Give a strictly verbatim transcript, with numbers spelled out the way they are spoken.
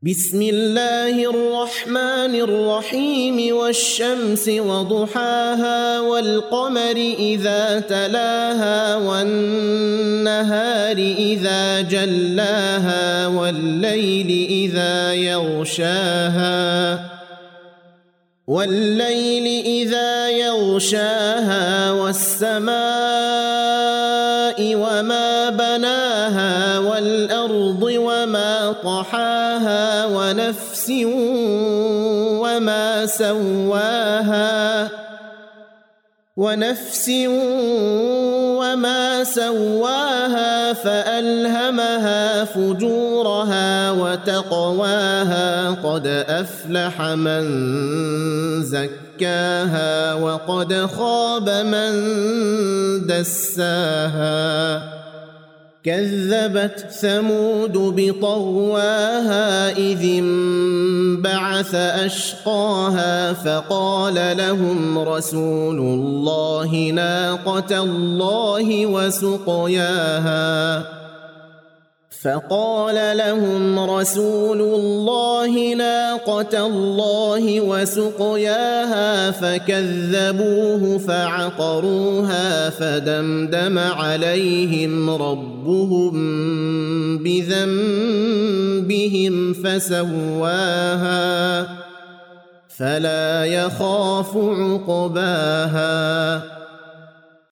بسم الله الرحمن الرحيم والشمس وضحاها والقمر إذا تلاها والنهار إذا جلاها والليل إذا يغشاها والليل إذا يغشاها والسماء وما بناها والأرض وما طحاها ونفس وما سواها ونفس وما سواها فألهمها فجورها وتقواها قد أفلح من زكاها وقد خاب من دساها كذبت ثمود بطغواها إذ انبعث أشقاها فقال لهم رسول الله ناقة الله وسقياها فقال لهم رسول الله ناقة الله وسقياها فكذبوه فعقروها فدمدم عليهم ربهم بذنبهم فسواها فلا يخاف عقباها